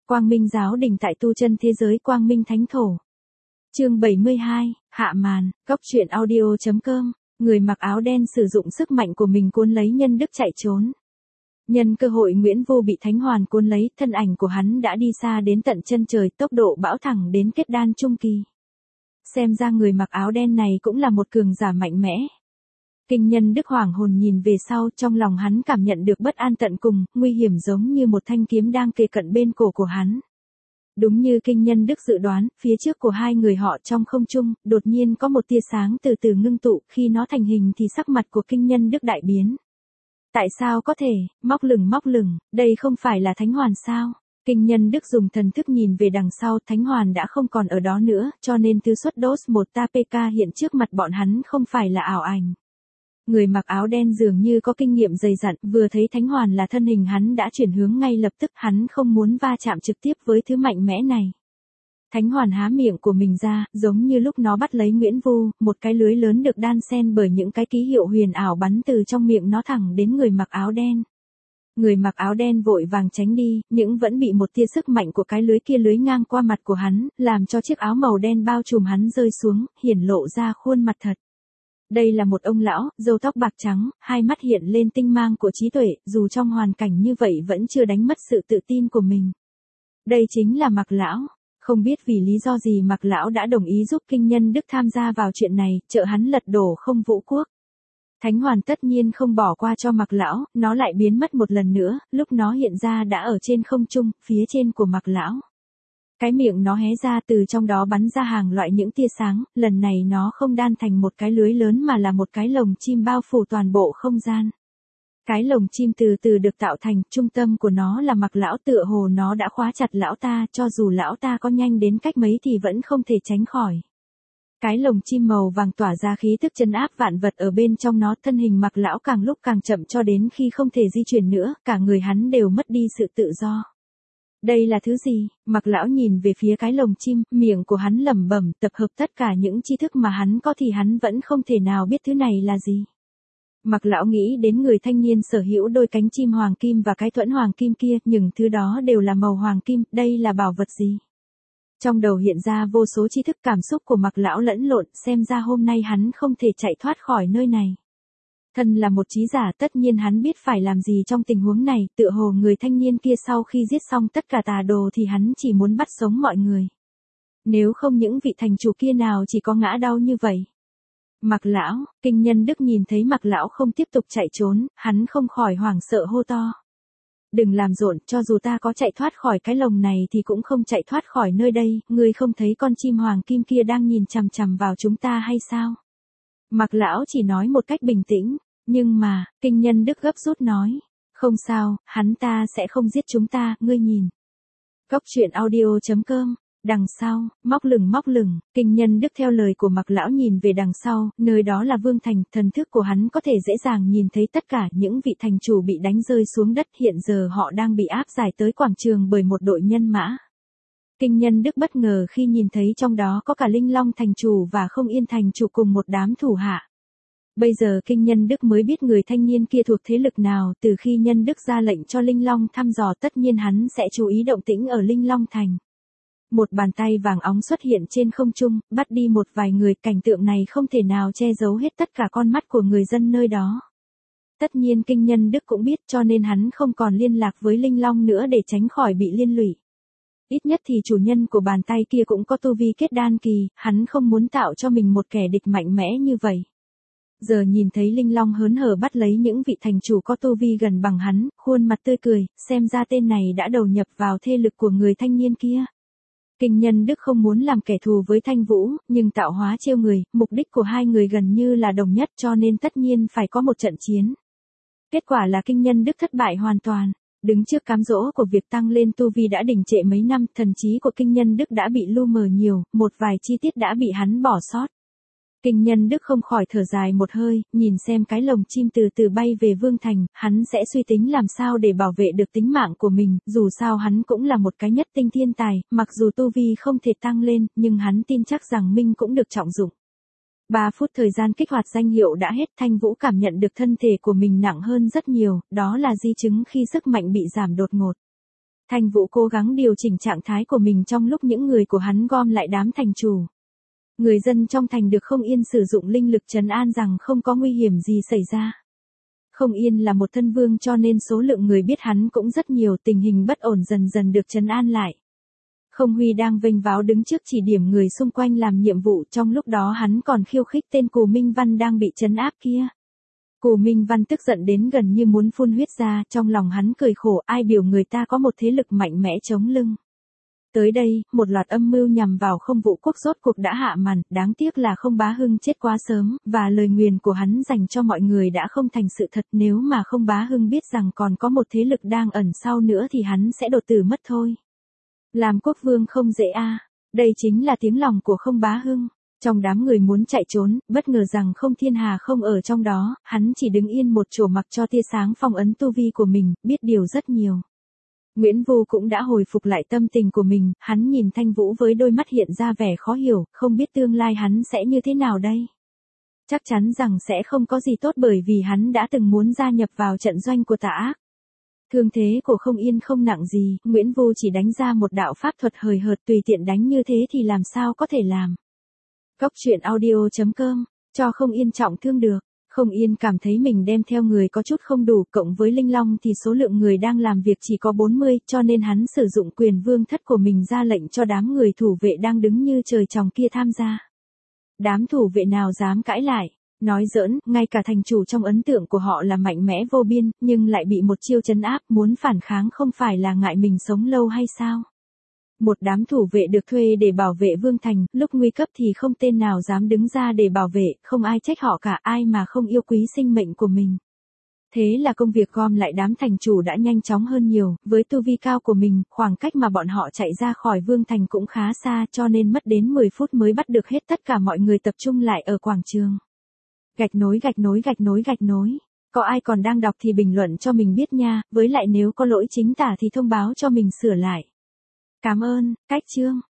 Quang Minh giáo đình tại tu chân thế giới Quang Minh Thánh Thổ. Chương 72, hạ màn, góc truyện audio.com. Người mặc áo đen sử dụng sức mạnh của mình cuốn lấy Nhân Đức chạy trốn. Nhân cơ hội Nguyễn Vô bị Thánh Hoàn cuốn lấy, thân ảnh của hắn đã đi xa đến tận chân trời, tốc độ bão thẳng đến kết đan trung kỳ. Xem ra người mặc áo đen này cũng là một cường giả mạnh mẽ. Kinh Nhân Đức hoảng hồn nhìn về sau, trong lòng hắn cảm nhận được bất an tận cùng, nguy hiểm giống như một thanh kiếm đang kề cận bên cổ của hắn. Đúng như Kinh Nhân Đức dự đoán, phía trước của hai người họ trong không trung, đột nhiên có một tia sáng từ từ ngưng tụ, khi nó thành hình thì sắc mặt của Kinh Nhân Đức đại biến. Tại sao có thể, móc lửng, đây không phải là Thánh Hoàn sao? Kinh Nhân Đức dùng thần thức nhìn về đằng sau, Thánh Hoàn đã không còn ở đó nữa, cho nên thứ xuất đốt một ta PK hiện trước mặt bọn hắn không phải là ảo ảnh. Người mặc áo đen dường như có kinh nghiệm dày dặn, vừa thấy Thánh Hoàn là thân hình hắn đã chuyển hướng ngay lập tức, hắn không muốn va chạm trực tiếp với thứ mạnh mẽ này. Thánh Hoàn há miệng của mình ra, giống như lúc nó bắt lấy Nguyễn Vu, một cái lưới lớn được đan xen bởi những cái ký hiệu huyền ảo bắn từ trong miệng nó thẳng đến người mặc áo đen. Người mặc áo đen vội vàng tránh đi, nhưng vẫn bị một tia sức mạnh của cái lưới kia lưới ngang qua mặt của hắn, làm cho chiếc áo màu đen bao trùm hắn rơi xuống, hiển lộ ra khuôn mặt thật. Đây là một ông lão, râu tóc bạc trắng, hai mắt hiện lên tinh mang của trí tuệ, dù trong hoàn cảnh như vậy vẫn chưa đánh mất sự tự tin của mình. Đây chính là Mạc lão. Không biết vì lý do gì Mạc lão đã đồng ý giúp Kinh Nhân Đức tham gia vào chuyện này, trợ hắn lật đổ Không Vũ Quốc. Thánh Hoàn tất nhiên không bỏ qua cho Mạc lão, nó lại biến mất một lần nữa, lúc nó hiện ra đã ở trên không trung, phía trên của Mạc lão. Cái miệng nó hé ra, từ trong đó bắn ra hàng loại những tia sáng, lần này nó không đan thành một cái lưới lớn mà là một cái lồng chim bao phủ toàn bộ không gian. Cái lồng chim từ từ được tạo thành, trung tâm của nó là Mạc lão, tựa hồ nó đã khóa chặt lão ta, cho dù lão ta có nhanh đến cách mấy thì vẫn không thể tránh khỏi. Cái lồng chim màu vàng tỏa ra khí tức trấn áp vạn vật ở bên trong nó, thân hình Mạc lão càng lúc càng chậm cho đến khi không thể di chuyển nữa, cả người hắn đều mất đi sự tự do. Đây là thứ gì? Mạc lão nhìn về phía cái lồng chim, miệng của hắn lẩm bẩm, tập hợp tất cả những tri thức mà hắn có thì hắn vẫn không thể nào biết thứ này là gì. Mạc lão nghĩ đến người thanh niên sở hữu đôi cánh chim hoàng kim và cái thuẫn hoàng kim kia, những thứ đó đều là màu hoàng kim, đây là bảo vật gì? Trong đầu hiện ra vô số tri thức, cảm xúc của Mạc lão lẫn lộn, xem ra hôm nay hắn không thể chạy thoát khỏi nơi này. Thân là một trí giả, tất nhiên hắn biết phải làm gì trong tình huống này, tựa hồ người thanh niên kia sau khi giết xong tất cả tà đồ thì hắn chỉ muốn bắt sống mọi người. Nếu không những vị thành chủ kia nào chỉ có ngã đau như vậy. Mạc lão, Kinh Nhân Đức nhìn thấy Mạc lão không tiếp tục chạy trốn, hắn không khỏi hoảng sợ hô to. Đừng làm rộn, cho dù ta có chạy thoát khỏi cái lồng này thì cũng không chạy thoát khỏi nơi đây, ngươi không thấy con chim hoàng kim kia đang nhìn chằm chằm vào chúng ta hay sao? Mạc lão chỉ nói một cách bình tĩnh, nhưng mà, Kinh Nhân Đức gấp rút nói. Không sao, hắn ta sẽ không giết chúng ta, ngươi nhìn. Góc truyện audio.com. Đằng sau, móc lửng, Kinh Nhân Đức theo lời của Mạc lão nhìn về đằng sau, nơi đó là Vương Thành, thần thức của hắn có thể dễ dàng nhìn thấy tất cả những vị thành chủ bị đánh rơi xuống đất, hiện giờ họ đang bị áp giải tới quảng trường bởi một đội nhân mã. Kinh Nhân Đức bất ngờ khi nhìn thấy trong đó có cả Linh Long thành chủ và Không Yên thành chủ cùng một đám thủ hạ. Bây giờ Kinh Nhân Đức mới biết người thanh niên kia thuộc thế lực nào, từ khi Nhân Đức ra lệnh cho Linh Long thăm dò tất nhiên hắn sẽ chú ý động tĩnh ở Linh Long thành. Một bàn tay vàng óng xuất hiện trên không trung, bắt đi một vài người, cảnh tượng này không thể nào che giấu hết tất cả con mắt của người dân nơi đó. Tất nhiên Kinh Nhân Đức cũng biết, cho nên hắn không còn liên lạc với Linh Long nữa để tránh khỏi bị liên lụy. Ít nhất thì chủ nhân của bàn tay kia cũng có tu vi kết đan kỳ, hắn không muốn tạo cho mình một kẻ địch mạnh mẽ như vậy. Giờ nhìn thấy Linh Long hớn hở bắt lấy những vị thành chủ có tu vi gần bằng hắn, khuôn mặt tươi cười, xem ra tên này đã đầu nhập vào thế lực của người thanh niên kia. Kinh Nhân Đức không muốn làm kẻ thù với Thanh Vũ, nhưng tạo hóa trêu người, mục đích của hai người gần như là đồng nhất, cho nên tất nhiên phải có một trận chiến. Kết quả là Kinh Nhân Đức thất bại hoàn toàn. Đứng trước cám dỗ của việc tăng lên tu vi đã đình trệ mấy năm, thần trí của Kinh Nhân Đức đã bị lu mờ nhiều, một vài chi tiết đã bị hắn bỏ sót. Kinh Nhân Đức không khỏi thở dài một hơi, nhìn xem cái lồng chim từ từ bay về Vương Thành, hắn sẽ suy tính làm sao để bảo vệ được tính mạng của mình, dù sao hắn cũng là một cái nhất tinh thiên tài, mặc dù tu vi không thể tăng lên, nhưng hắn tin chắc rằng Minh cũng được trọng dụng. 3 phút thời gian kích hoạt danh hiệu đã hết, Thanh Vũ cảm nhận được thân thể của mình nặng hơn rất nhiều, đó là di chứng khi sức mạnh bị giảm đột ngột. Thanh Vũ cố gắng điều chỉnh trạng thái của mình trong lúc những người của hắn gom lại đám thành chủ. Người dân trong thành được Không Yên sử dụng linh lực trấn an rằng không có nguy hiểm gì xảy ra. Không Yên là một thân vương cho nên số lượng người biết hắn cũng rất nhiều, tình hình bất ổn dần dần được trấn an lại. Không Huy đang vênh váo đứng trước chỉ điểm người xung quanh làm nhiệm vụ, trong lúc đó hắn còn khiêu khích tên Cù Minh Văn đang bị trấn áp kia. Cù Minh Văn tức giận đến gần như muốn phun huyết ra, trong lòng hắn cười khổ, ai biểu người ta có một thế lực mạnh mẽ chống lưng. Tới đây, một loạt âm mưu nhằm vào Không Vũ Quốc rốt cuộc đã hạ màn, đáng tiếc là Không Bá Hưng chết quá sớm, và lời nguyền của hắn dành cho mọi người đã không thành sự thật, nếu mà Không Bá Hưng biết rằng còn có một thế lực đang ẩn sau nữa thì hắn sẽ đột tử mất thôi. Làm quốc vương không dễ a. Đây chính là tiếng lòng của Không Bá Hưng. Trong đám người muốn chạy trốn, bất ngờ rằng Không Thiên Hà không ở trong đó, hắn chỉ đứng yên một chỗ mặc cho tia sáng phong ấn tu vi của mình, biết điều rất nhiều. Nguyễn Vu cũng đã hồi phục lại tâm tình của mình, hắn nhìn Thanh Vũ với đôi mắt hiện ra vẻ khó hiểu, không biết tương lai hắn sẽ như thế nào đây. Chắc chắn rằng sẽ không có gì tốt bởi vì hắn đã từng muốn gia nhập vào trận doanh của tà ác. Thương thế của Không Yên không nặng gì, Nguyễn Vu chỉ đánh ra một đạo pháp thuật hời hợt, tùy tiện đánh như thế thì làm sao có thể làm. Góc truyện audio.com, cho Không Yên trọng thương được. Không Yên cảm thấy mình đem theo người có chút không đủ, cộng với Linh Long thì số lượng người đang làm việc chỉ có 40, cho nên hắn sử dụng quyền vương thất của mình ra lệnh cho đám người thủ vệ đang đứng như trời trồng kia tham gia. Đám thủ vệ nào dám cãi lại. Nói giỡn, ngay cả thành chủ trong ấn tượng của họ là mạnh mẽ vô biên, nhưng lại bị một chiêu trấn áp, muốn phản kháng không phải là ngại mình sống lâu hay sao? Một đám thủ vệ được thuê để bảo vệ vương thành, lúc nguy cấp thì không tên nào dám đứng ra để bảo vệ, không ai trách họ cả, ai mà không yêu quý sinh mệnh của mình. Thế là công việc gom lại đám thành chủ đã nhanh chóng hơn nhiều, với tu vi cao của mình, khoảng cách mà bọn họ chạy ra khỏi vương thành cũng khá xa, cho nên mất đến 10 phút mới bắt được hết tất cả mọi người tập trung lại ở quảng trường. Gạch nối gạch nối gạch nối gạch nối. Có ai còn đang đọc thì bình luận cho mình biết nha, với lại nếu có lỗi chính tả thì thông báo cho mình sửa lại. Cảm ơn, cách chương.